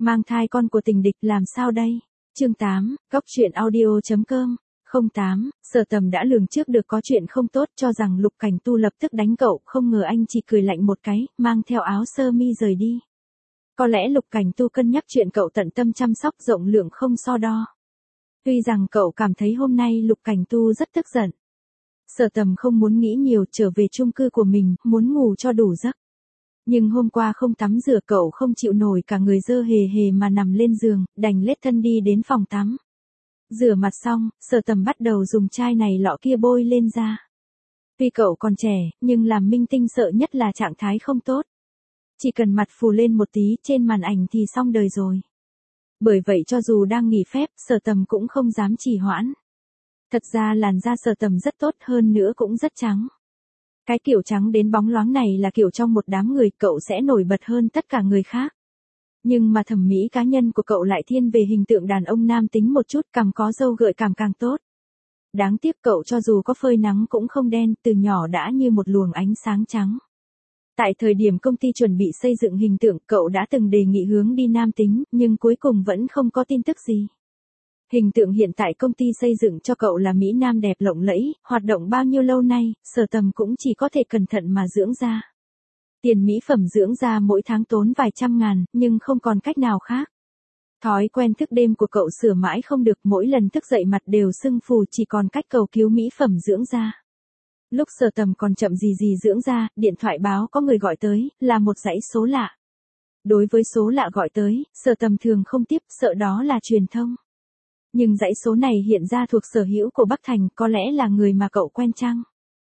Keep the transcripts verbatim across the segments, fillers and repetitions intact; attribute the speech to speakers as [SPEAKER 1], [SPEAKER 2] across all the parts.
[SPEAKER 1] Mang thai con của tình địch làm sao đây? Chương tám, góc truyện audio chấm com. không tám, Sở Tầm đã lường trước được có chuyện không tốt, cho rằng Lục Cảnh Tu lập tức đánh cậu, không ngờ anh chỉ cười lạnh một cái, mang theo áo sơ mi rời đi. Có lẽ Lục Cảnh Tu cân nhắc chuyện cậu tận tâm chăm sóc rộng lượng không so đo. Tuy rằng cậu cảm thấy hôm nay Lục Cảnh Tu rất tức giận. Sở Tầm không muốn nghĩ nhiều, trở về chung cư của mình, muốn ngủ cho đủ giấc. Nhưng hôm qua không tắm rửa cậu không chịu nổi, cả người dơ hề hề mà nằm lên giường, đành lết thân đi đến phòng tắm. Rửa mặt xong, Sở Tầm bắt đầu dùng chai này lọ kia bôi lên da. Tuy cậu còn trẻ, nhưng làm minh tinh sợ nhất là trạng thái không tốt. Chỉ cần mặt phù lên một tí trên màn ảnh thì xong đời rồi. Bởi vậy cho dù đang nghỉ phép, Sở Tầm cũng không dám trì hoãn. Thật ra làn da Sở Tầm rất tốt, hơn nữa cũng rất trắng. Cái kiểu trắng đến bóng loáng này là kiểu trong một đám người cậu sẽ nổi bật hơn tất cả người khác. Nhưng mà thẩm mỹ cá nhân của cậu lại thiên về hình tượng đàn ông nam tính một chút, cằm có râu gợi cảm càng tốt. Đáng tiếc cậu cho dù có phơi nắng cũng không đen, từ nhỏ đã như một luồng ánh sáng trắng. Tại thời điểm công ty chuẩn bị xây dựng hình tượng, cậu đã từng đề nghị hướng đi nam tính, nhưng cuối cùng vẫn không có tin tức gì. Hình tượng hiện tại công ty xây dựng cho cậu là Mỹ Nam đẹp lộng lẫy, hoạt động bao nhiêu lâu nay, Sở Tầm cũng chỉ có thể cẩn thận mà dưỡng da. Tiền mỹ phẩm dưỡng da mỗi tháng tốn vài trăm ngàn, nhưng không còn cách nào khác. Thói quen thức đêm của cậu sửa mãi không được, mỗi lần thức dậy mặt đều sưng phù, chỉ còn cách cầu cứu mỹ phẩm dưỡng da. Lúc Sở Tầm còn chậm gì gì dưỡng da, điện thoại báo có người gọi tới, là một dãy số lạ. Đối với số lạ gọi tới, Sở Tầm thường không tiếp, sợ đó là truyền thông. Nhưng dãy số này hiện ra thuộc sở hữu của Bắc Thành, có lẽ là người mà cậu quen chăng?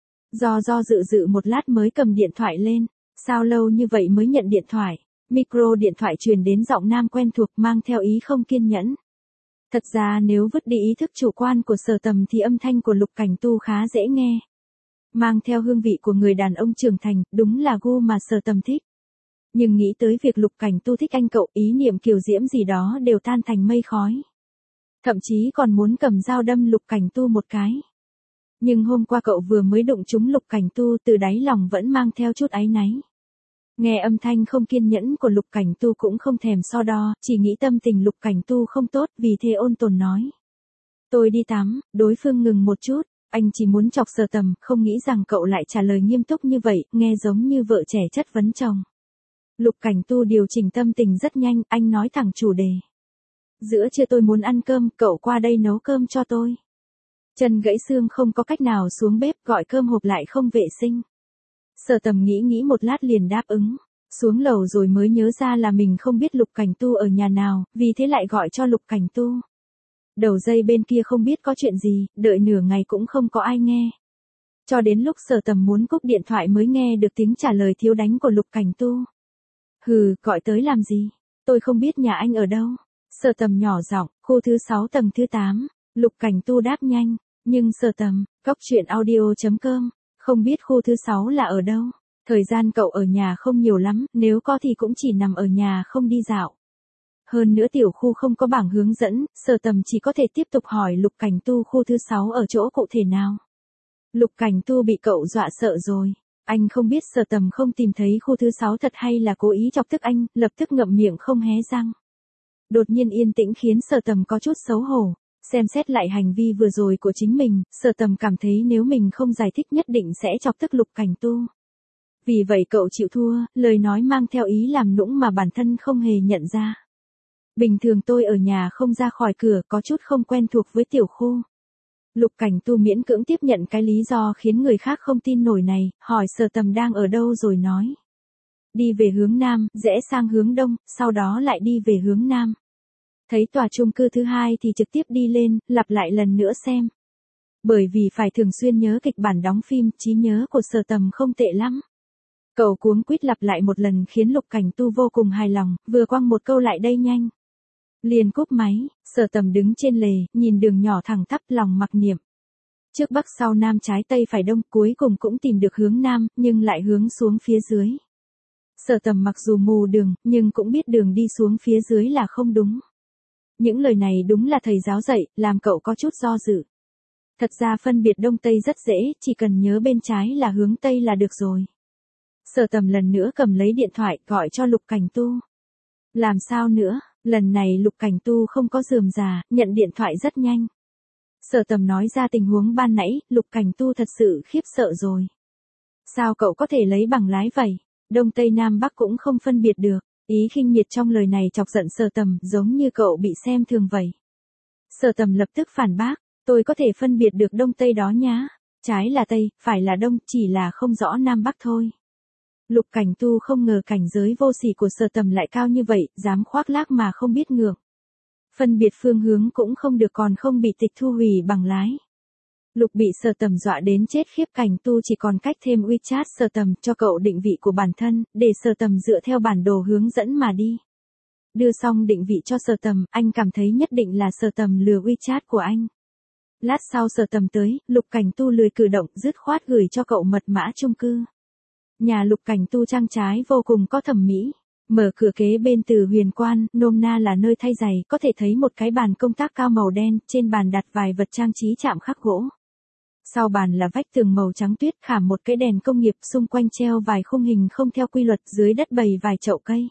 [SPEAKER 1] Do do dự dự một lát mới cầm điện thoại lên. Sao lâu như vậy mới nhận điện thoại? Micro điện thoại truyền đến giọng nam quen thuộc, mang theo ý không kiên nhẫn. Thật ra nếu vứt đi ý thức chủ quan của Sở Tầm thì âm thanh của Lục Cảnh Tu khá dễ nghe. Mang theo hương vị của người đàn ông trưởng thành, đúng là gu mà Sở Tầm thích. Nhưng nghĩ tới việc Lục Cảnh Tu thích anh cậu, ý niệm kiều diễm gì đó đều tan thành mây khói. Thậm chí còn muốn cầm dao đâm Lục Cảnh Tu một cái. Nhưng hôm qua cậu vừa mới đụng trúng Lục Cảnh Tu, từ đáy lòng vẫn mang theo chút áy náy. Nghe âm thanh không kiên nhẫn của Lục Cảnh Tu cũng không thèm so đo, chỉ nghĩ tâm tình Lục Cảnh Tu không tốt, vì thế ôn tồn nói. Tôi đi tắm. Đối phương ngừng một chút, anh chỉ muốn chọc Sở Tầm, không nghĩ rằng cậu lại trả lời nghiêm túc như vậy, nghe giống như vợ trẻ chất vấn chồng. Lục Cảnh Tu điều chỉnh tâm tình rất nhanh, anh nói thẳng chủ đề. Giữa trưa tôi muốn ăn cơm, cậu qua đây nấu cơm cho tôi. Chân gãy xương không có cách nào xuống bếp, gọi cơm hộp lại không vệ sinh. Sở Tầm nghĩ nghĩ một lát liền đáp ứng. Xuống lầu rồi mới nhớ ra là mình không biết Lục Cảnh Tu ở nhà nào, vì thế lại gọi cho Lục Cảnh Tu. Đầu dây bên kia không biết có chuyện gì, đợi nửa ngày cũng không có ai nghe. Cho đến lúc Sở Tầm muốn cúp điện thoại mới nghe được tiếng trả lời thiếu đánh của Lục Cảnh Tu. Hừ, gọi tới làm gì? Tôi không biết nhà anh ở đâu. Sở Tầm nhỏ giọng, khu thứ sáu tầng thứ tám. Lục Cảnh Tu đáp nhanh, nhưng Sở Tầm, góc truyện audio chấm com, không biết khu thứ sáu là ở đâu. Thời gian cậu ở nhà không nhiều lắm, nếu có thì cũng chỉ nằm ở nhà không đi dạo. Hơn nữa tiểu khu không có bảng hướng dẫn, Sở Tầm chỉ có thể tiếp tục hỏi Lục Cảnh Tu khu thứ sáu ở chỗ cụ thể nào. Lục Cảnh Tu bị cậu dọa sợ rồi. Anh không biết Sở Tầm không tìm thấy khu thứ sáu thật hay là cố ý chọc tức anh, lập tức ngậm miệng không hé răng. Đột nhiên yên tĩnh khiến Sở Tầm có chút xấu hổ. Xem xét lại hành vi vừa rồi của chính mình, Sở Tầm cảm thấy nếu mình không giải thích nhất định sẽ chọc tức Lục Cảnh Tu. Vì vậy cậu chịu thua, lời nói mang theo ý làm nũng mà bản thân không hề nhận ra. Bình thường tôi ở nhà không ra khỏi cửa, có chút không quen thuộc với tiểu khu. Lục Cảnh Tu miễn cưỡng tiếp nhận cái lý do khiến người khác không tin nổi này, hỏi Sở Tầm đang ở đâu rồi nói. Đi về hướng Nam, rẽ sang hướng Đông, sau đó lại đi về hướng Nam. Thấy tòa chung cư thứ hai thì trực tiếp đi lên, lặp lại lần nữa xem. Bởi vì phải thường xuyên nhớ kịch bản đóng phim, trí nhớ của Sở Tầm không tệ lắm. Cậu cuống quýt lặp lại một lần khiến Lục Cảnh Tu vô cùng hài lòng, vừa quăng một câu lại đây nhanh. Liền cúp máy, Sở Tầm đứng trên lề, nhìn đường nhỏ thẳng tắp lòng mặc niệm. Trước bắc sau nam trái tây phải đông, cuối cùng cũng tìm được hướng nam, nhưng lại hướng xuống phía dưới. Sở Tầm mặc dù mù đường, nhưng cũng biết đường đi xuống phía dưới là không đúng. Những lời này đúng là thầy giáo dạy, làm cậu có chút do dự. Thật ra phân biệt đông tây rất dễ, chỉ cần nhớ bên trái là hướng tây là được rồi. Sở Tầm lần nữa cầm lấy điện thoại, gọi cho Lục Cảnh Tu. Làm sao nữa? Lần này Lục Cảnh Tu không có rườm rà, nhận điện thoại rất nhanh. Sở Tầm nói ra tình huống ban nãy, Lục Cảnh Tu thật sự khiếp sợ rồi. Sao cậu có thể lấy bằng lái vậy? Đông Tây Nam Bắc cũng không phân biệt được. Ý khinh miệt trong lời này chọc giận Sở Tầm, giống như cậu bị xem thường vậy. Sở Tầm lập tức phản bác, tôi có thể phân biệt được Đông Tây đó nhá. Trái là Tây, phải là Đông, chỉ là không rõ Nam Bắc thôi. Lục Cảnh Tu không ngờ cảnh giới vô sỉ của Sở Tầm lại cao như vậy, dám khoác lác mà không biết ngượng. Phân biệt phương hướng cũng không được, còn không bị tịch thu hủy bằng lái. Lục bị Sở Tầm dọa đến chết khiếp. Cảnh Tu chỉ còn cách thêm WeChat Sở Tầm cho cậu định vị của bản thân, để Sở Tầm dựa theo bản đồ hướng dẫn mà đi. Đưa xong định vị cho Sở Tầm, anh cảm thấy nhất định là Sở Tầm lừa WeChat của anh. Lát sau Sở Tầm tới, Lục Cảnh Tu lười cử động, dứt khoát gửi cho cậu mật mã chung cư. Nhà Lục Cảnh Tu trang trái vô cùng có thẩm mỹ. Mở cửa kế bên từ huyền quan, nôm na là nơi thay giày, có thể thấy một cái bàn công tác cao màu đen, trên bàn đặt vài vật trang trí chạm khắc gỗ. Sau bàn là vách tường màu trắng tuyết, khảm một cái đèn công nghiệp, xung quanh treo vài khung hình không theo quy luật, dưới đất bày vài chậu cây.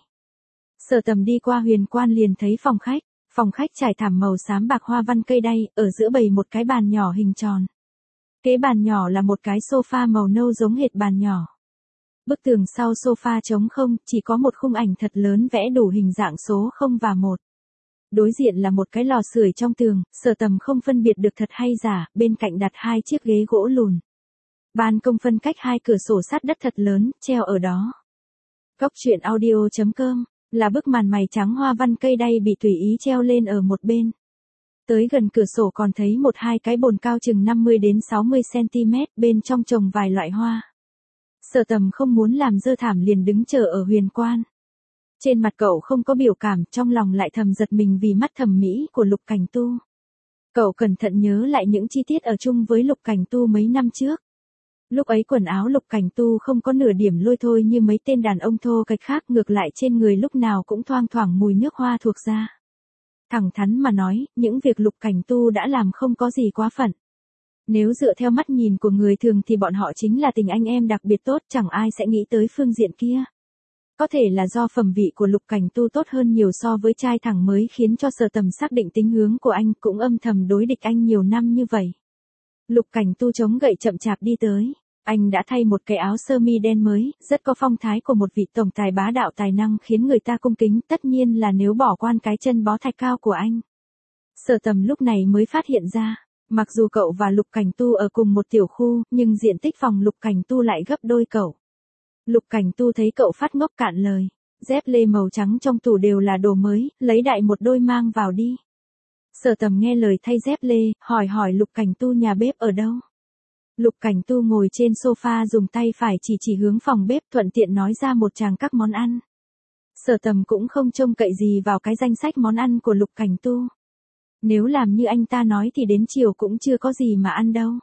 [SPEAKER 1] Sở Tầm đi qua huyền quan liền thấy phòng khách, phòng khách trải thảm màu xám bạc hoa văn cây đay, ở giữa bày một cái bàn nhỏ hình tròn. Kế bàn nhỏ là một cái sofa màu nâu giống hệt bàn nhỏ. Bức tường sau sofa trống không, chỉ có một khung ảnh thật lớn vẽ đủ hình dạng số không và một. Đối diện là một cái lò sưởi trong tường, Sở Tầm không phân biệt được thật hay giả, bên cạnh đặt hai chiếc ghế gỗ lùn. Ban công phân cách hai cửa sổ sắt đất thật lớn, treo ở đó. Góc truyện audio chấm com là bức màn mày trắng hoa văn cây đay bị tùy ý treo lên ở một bên. Tới gần cửa sổ còn thấy một hai cái bồn cao chừng năm mươi đến sáu mươi xăng-ti-mét, bên trong trồng vài loại hoa. Sở Tầm không muốn làm dơ thảm liền đứng chờ ở huyền quan. Trên mặt cậu không có biểu cảm, trong lòng lại thầm giật mình vì mắt thẩm mỹ của Lục Cảnh Tu. Cậu cẩn thận nhớ lại những chi tiết ở chung với Lục Cảnh Tu mấy năm trước. Lúc ấy quần áo Lục Cảnh Tu không có nửa điểm lôi thôi như mấy tên đàn ông thô kệch khác, ngược lại trên người lúc nào cũng thoang thoảng mùi nước hoa thuộc ra. Thẳng thắn mà nói, những việc Lục Cảnh Tu đã làm không có gì quá phận. Nếu dựa theo mắt nhìn của người thường thì bọn họ chính là tình anh em đặc biệt tốt, chẳng ai sẽ nghĩ tới phương diện kia. Có thể là do phẩm vị của Lục Cảnh Tu tốt hơn nhiều so với trai thẳng mới khiến cho Sở Tầm xác định tính hướng của anh, cũng âm thầm đối địch anh nhiều năm như vậy. Lục Cảnh Tu chống gậy chậm chạp đi tới. Anh đã thay một cái áo sơ mi đen mới, rất có phong thái của một vị tổng tài bá đạo tài năng khiến người ta cung kính, tất nhiên là nếu bỏ quan cái chân bó thạch cao của anh. Sở Tầm lúc này mới phát hiện ra, mặc dù cậu và Lục Cảnh Tu ở cùng một tiểu khu, nhưng diện tích phòng Lục Cảnh Tu lại gấp đôi cậu. Lục Cảnh Tu thấy cậu phát ngốc cạn lời, dép lê màu trắng trong tủ đều là đồ mới, lấy đại một đôi mang vào đi. Sở Tầm nghe lời thay dép lê, hỏi hỏi Lục Cảnh Tu nhà bếp ở đâu. Lục Cảnh Tu ngồi trên sofa dùng tay phải chỉ chỉ hướng phòng bếp, thuận tiện nói ra một tràng các món ăn. Sở Tầm cũng không trông cậy gì vào cái danh sách món ăn của Lục Cảnh Tu. Nếu làm như anh ta nói thì đến chiều cũng chưa có gì mà ăn đâu.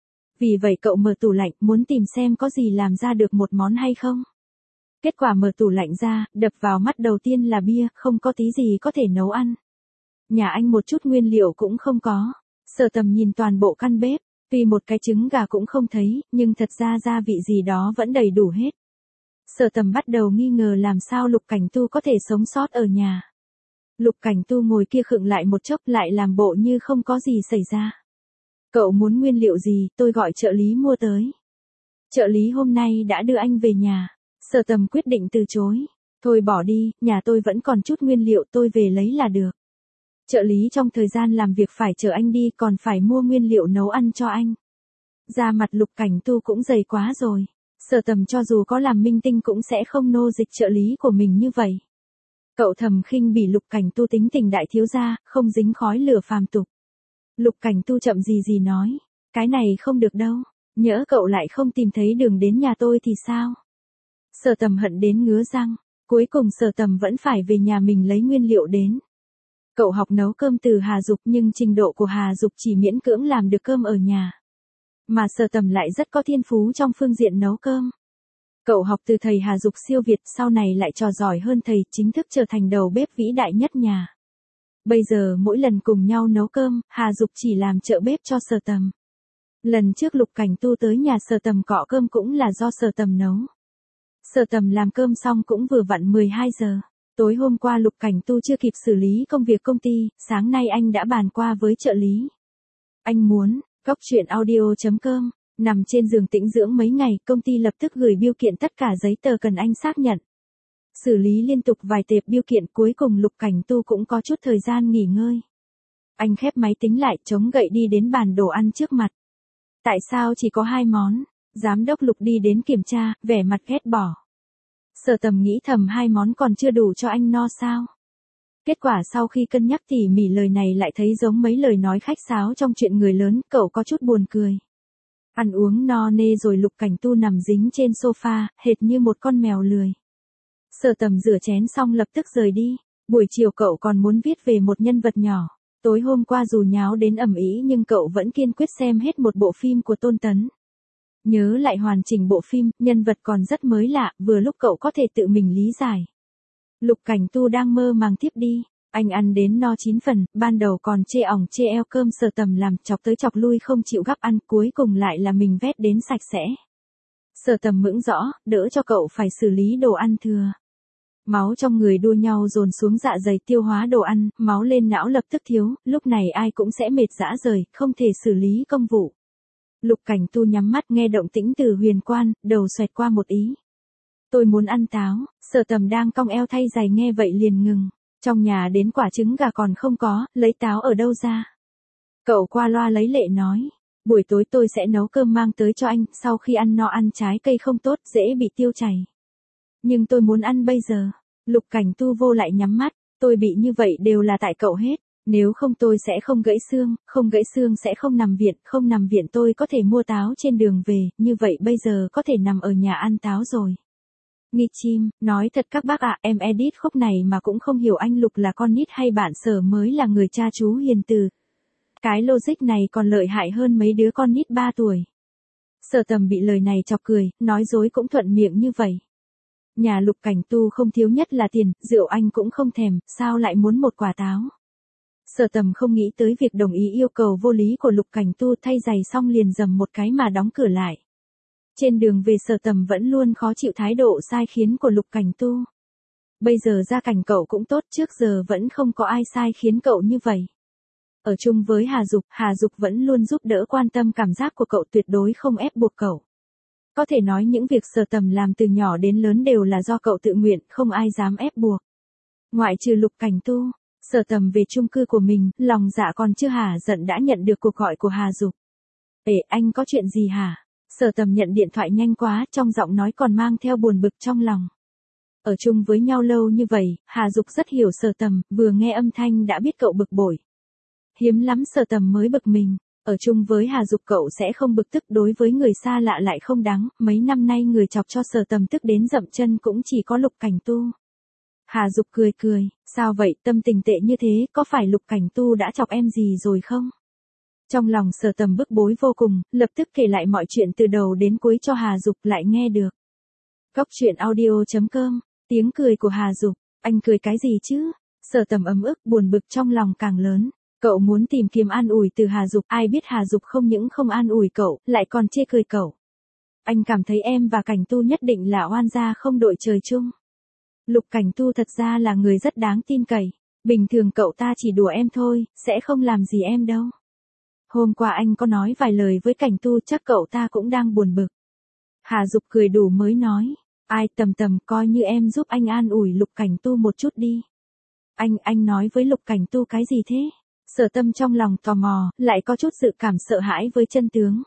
[SPEAKER 1] Vì vậy cậu mở tủ lạnh, muốn tìm xem có gì làm ra được một món hay không. Kết quả mở tủ lạnh ra, đập vào mắt đầu tiên là bia, không có tí gì có thể nấu ăn. Nhà anh một chút nguyên liệu cũng không có. Sở Tầm nhìn toàn bộ căn bếp, vì một cái trứng gà cũng không thấy, nhưng thật ra gia vị gì đó vẫn đầy đủ hết. Sở Tầm bắt đầu nghi ngờ làm sao Lục Cảnh Tu có thể sống sót ở nhà. Lục Cảnh Tu ngồi kia khựng lại một chốc, lại làm bộ như không có gì xảy ra. Cậu muốn nguyên liệu gì, tôi gọi trợ lý mua tới. Trợ lý hôm nay đã đưa anh về nhà. Sở Tầm quyết định từ chối. Thôi bỏ đi, nhà tôi vẫn còn chút nguyên liệu, tôi về lấy là được. Trợ lý trong thời gian làm việc phải chờ anh đi, còn phải mua nguyên liệu nấu ăn cho anh. Da mặt Lục Cảnh Tu cũng dày quá rồi. Sở Tầm cho dù có làm minh tinh cũng sẽ không nô dịch trợ lý của mình như vậy. Cậu thầm khinh bỉ Lục Cảnh Tu tính tình đại thiếu gia, không dính khói lửa phàm tục. Lục Cảnh Tu chậm gì gì nói, cái này không được đâu, nhỡ cậu lại không tìm thấy đường đến nhà tôi thì sao? Sở Tầm hận đến ngứa răng, cuối cùng Sở Tầm vẫn phải về nhà mình lấy nguyên liệu đến. Cậu học nấu cơm từ Hà Dục nhưng trình độ của Hà Dục chỉ miễn cưỡng làm được cơm ở nhà. Mà Sở Tầm lại rất có thiên phú trong phương diện nấu cơm. Cậu học từ thầy Hà Dục siêu việt, sau này lại trò giỏi hơn thầy, chính thức trở thành đầu bếp vĩ đại nhất nhà. Bây giờ mỗi lần cùng nhau nấu cơm, Hà Dục chỉ làm trợ bếp cho Sở Tầm. Lần trước Lục Cảnh Tu tới nhà Sở Tầm cọ cơm cũng là do Sở Tầm nấu. Sở Tầm làm cơm xong cũng vừa vặn mười hai giờ. Tối hôm qua Lục Cảnh Tu chưa kịp xử lý công việc công ty, sáng nay anh đã bàn qua với trợ lý. Anh muốn, Cóc truyện audio chấm com, nằm trên giường tĩnh dưỡng mấy ngày, công ty lập tức gửi bưu kiện tất cả giấy tờ cần anh xác nhận. Xử lý liên tục vài tệp bưu kiện, cuối cùng Lục Cảnh Tu cũng có chút thời gian nghỉ ngơi. Anh khép máy tính lại, chống gậy đi đến bàn đồ ăn trước mặt. Tại sao chỉ có hai món? Giám đốc Lục đi đến kiểm tra, vẻ mặt ghét bỏ. Sở Tầm nghĩ thầm, hai món còn chưa đủ cho anh no sao? Kết quả sau khi cân nhắc tỉ mỉ lời này lại thấy giống mấy lời nói khách sáo trong chuyện người lớn, cậu có chút buồn cười. Ăn uống no nê rồi Lục Cảnh Tu nằm dính trên sofa, hệt như một con mèo lười. Sở Tầm rửa chén xong lập tức rời đi. Buổi chiều cậu còn muốn viết về một nhân vật nhỏ. Tối hôm qua dù nháo đến ầm ĩ nhưng cậu vẫn kiên quyết xem hết một bộ phim của Tôn Tấn. Nhớ lại hoàn chỉnh bộ phim, nhân vật còn rất mới lạ, vừa lúc cậu có thể tự mình lý giải. Lục Cảnh Tu đang mơ màng tiếp đi. Anh ăn đến no chín phần, ban đầu còn chê ỏng chê eo cơm Sở Tầm làm, chọc tới chọc lui không chịu gắp ăn, cuối cùng lại là mình vét đến sạch sẽ. Sở Tầm mững rõ, đỡ cho cậu phải xử lý đồ ăn thừa. Máu trong người đua nhau dồn xuống dạ dày tiêu hóa đồ ăn, máu lên não lập tức thiếu, lúc này ai cũng sẽ mệt rã rời, không thể xử lý công vụ. Lục Cảnh Tu nhắm mắt nghe động tĩnh từ huyền quan, đầu xoẹt qua một ý. Tôi muốn ăn táo. Sở Tầm đang cong eo thay giày nghe vậy liền ngừng. Trong nhà đến quả trứng gà còn không có, lấy táo ở đâu ra? Cậu qua loa lấy lệ nói. Buổi tối tôi sẽ nấu cơm mang tới cho anh, sau khi ăn no ăn trái cây không tốt, dễ bị tiêu chảy. Nhưng tôi muốn ăn bây giờ. Lục Cảnh Tu vô lại nhắm mắt. Tôi bị như vậy đều là tại cậu hết. Nếu không tôi sẽ không gãy xương, không gãy xương sẽ không nằm viện, không nằm viện tôi có thể mua táo trên đường về, như vậy bây giờ có thể nằm ở nhà ăn táo rồi. Nghi chim, nói thật các bác ạ, em edit khúc này mà cũng không hiểu anh Lục là con nít hay bạn Sở mới là người cha chú hiền từ. Cái logic này còn lợi hại hơn mấy đứa con nít ba tuổi. Sở Tầm bị lời này chọc cười, nói dối cũng thuận miệng như vậy. Nhà Lục Cảnh Tu không thiếu nhất là tiền, rượu anh cũng không thèm, sao lại muốn một quả táo. Sở Tầm không nghĩ tới việc đồng ý yêu cầu vô lý của Lục Cảnh Tu, thay giày xong liền dầm một cái mà đóng cửa lại. Trên đường về Sở Tầm vẫn luôn khó chịu thái độ sai khiến của Lục Cảnh Tu. Bây giờ gia cảnh cậu cũng tốt, trước giờ vẫn không có ai sai khiến cậu như vậy. Ở chung với Hà Dục, Hà Dục vẫn luôn giúp đỡ quan tâm cảm giác của cậu, tuyệt đối không ép buộc cậu. Có thể nói những việc Sở Tầm làm từ nhỏ đến lớn đều là do cậu tự nguyện, không ai dám ép buộc. Ngoại trừ Lục Cảnh Tu, Sở Tầm về chung cư của mình, lòng dạ còn chưa hả giận đã nhận được cuộc gọi của Hà Dục. Ê, anh có chuyện gì hả? Sở Tầm nhận điện thoại nhanh quá, trong giọng nói còn mang theo buồn bực trong lòng. Ở chung với nhau lâu như vậy, Hà Dục rất hiểu Sở Tầm, vừa nghe âm thanh đã biết cậu bực bội. Hiếm lắm Sở Tầm mới bực mình. Ở chung với Hà Dục cậu sẽ không bực tức, đối với người xa lạ lại không đáng, mấy năm nay người chọc cho Sở Tầm tức đến dậm chân cũng chỉ có Lục Cảnh Tu. Hà Dục cười cười, sao vậy, tâm tình tệ như thế, có phải Lục Cảnh Tu đã chọc em gì rồi không? Trong lòng Sở Tầm bức bối vô cùng, lập tức kể lại mọi chuyện từ đầu đến cuối cho Hà Dục lại nghe được. Cóc truyện audio chấm com, tiếng cười của Hà Dục, anh cười cái gì chứ? Sở Tầm ấm ức buồn bực trong lòng càng lớn. Cậu muốn tìm kiếm an ủi từ Hà Dục, ai biết Hà Dục không những không an ủi cậu, lại còn chê cười cậu. Anh cảm thấy em và Cảnh Tu nhất định là oan gia không đội trời chung. Lục Cảnh Tu thật ra là người rất đáng tin cậy. Bình thường cậu ta chỉ đùa em thôi, sẽ không làm gì em đâu. Hôm qua anh có nói vài lời với Cảnh Tu, chắc cậu ta cũng đang buồn bực. Hà Dục cười đủ mới nói. Ai, Tầm Tầm, coi như em giúp anh an ủi Lục Cảnh Tu một chút đi. Anh, anh nói với Lục Cảnh Tu cái gì thế? Sở Tâm trong lòng tò mò, lại có chút dự cảm sợ hãi với chân tướng.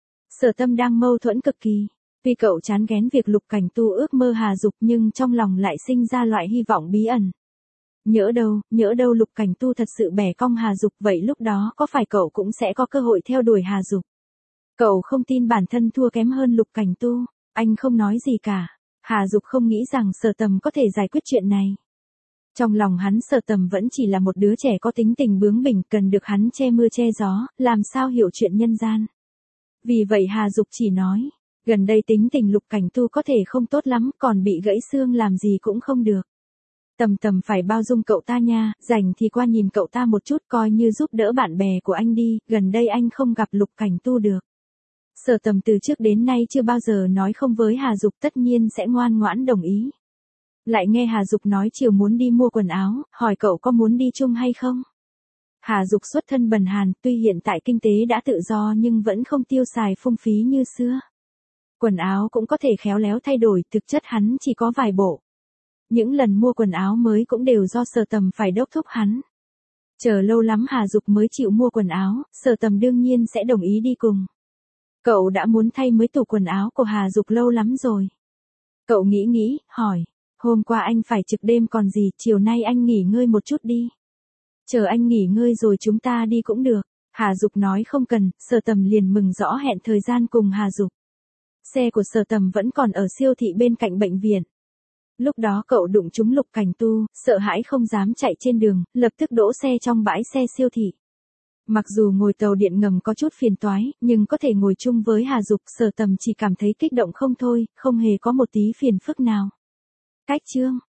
[SPEAKER 1] Sở Tâm đang mâu thuẫn cực kỳ. Tuy cậu chán ghén việc Lục Cảnh Tu ước mơ Hà Dục nhưng trong lòng lại sinh ra loại hy vọng bí ẩn. Nhỡ đâu, nhỡ đâu Lục Cảnh Tu thật sự bẻ cong Hà Dục, vậy lúc đó có phải cậu cũng sẽ có cơ hội theo đuổi Hà Dục? Cậu không tin bản thân thua kém hơn Lục Cảnh Tu, anh không nói gì cả. Hà Dục không nghĩ rằng Sở Tầm có thể giải quyết chuyện này. Trong lòng hắn Sở Tầm vẫn chỉ là một đứa trẻ có tính tình bướng bỉnh, cần được hắn che mưa che gió, làm sao hiểu chuyện nhân gian. Vì vậy Hà Dục chỉ nói, gần đây tính tình Lục Cảnh Tu có thể không tốt lắm, còn bị gãy xương làm gì cũng không được. Tầm Tầm phải bao dung cậu ta nha, rảnh thì qua nhìn cậu ta một chút, coi như giúp đỡ bạn bè của anh đi, gần đây anh không gặp Lục Cảnh Tu được. Sở Tầm từ trước đến nay chưa bao giờ nói không với Hà Dục, tất nhiên sẽ ngoan ngoãn đồng ý. Lại nghe Hà Dục nói chiều muốn đi mua quần áo, hỏi cậu có muốn đi chung hay không? Hà Dục xuất thân bần hàn, tuy hiện tại kinh tế đã tự do nhưng vẫn không tiêu xài phung phí như xưa. Quần áo cũng có thể khéo léo thay đổi, thực chất hắn chỉ có vài bộ. Những lần mua quần áo mới cũng đều do Sở Tầm phải đốc thúc hắn. Chờ lâu lắm Hà Dục mới chịu mua quần áo, Sở Tầm đương nhiên sẽ đồng ý đi cùng. Cậu đã muốn thay mới tủ quần áo của Hà Dục lâu lắm rồi. Cậu nghĩ nghĩ, hỏi, hôm qua anh phải trực đêm còn gì, chiều nay anh nghỉ ngơi một chút đi. Chờ anh nghỉ ngơi rồi chúng ta đi cũng được. Hà Dục nói không cần, Sở Tầm liền mừng rõ hẹn thời gian cùng Hà Dục. Xe của Sở Tầm vẫn còn ở siêu thị bên cạnh bệnh viện. Lúc đó cậu đụng trúng Lục Cảnh Tu, sợ hãi không dám chạy trên đường, lập tức đỗ xe trong bãi xe siêu thị. Mặc dù ngồi tàu điện ngầm có chút phiền toái, nhưng có thể ngồi chung với Hà Dục, Sở Tầm chỉ cảm thấy kích động không thôi, không hề có một tí phiền phức nào. Cách chương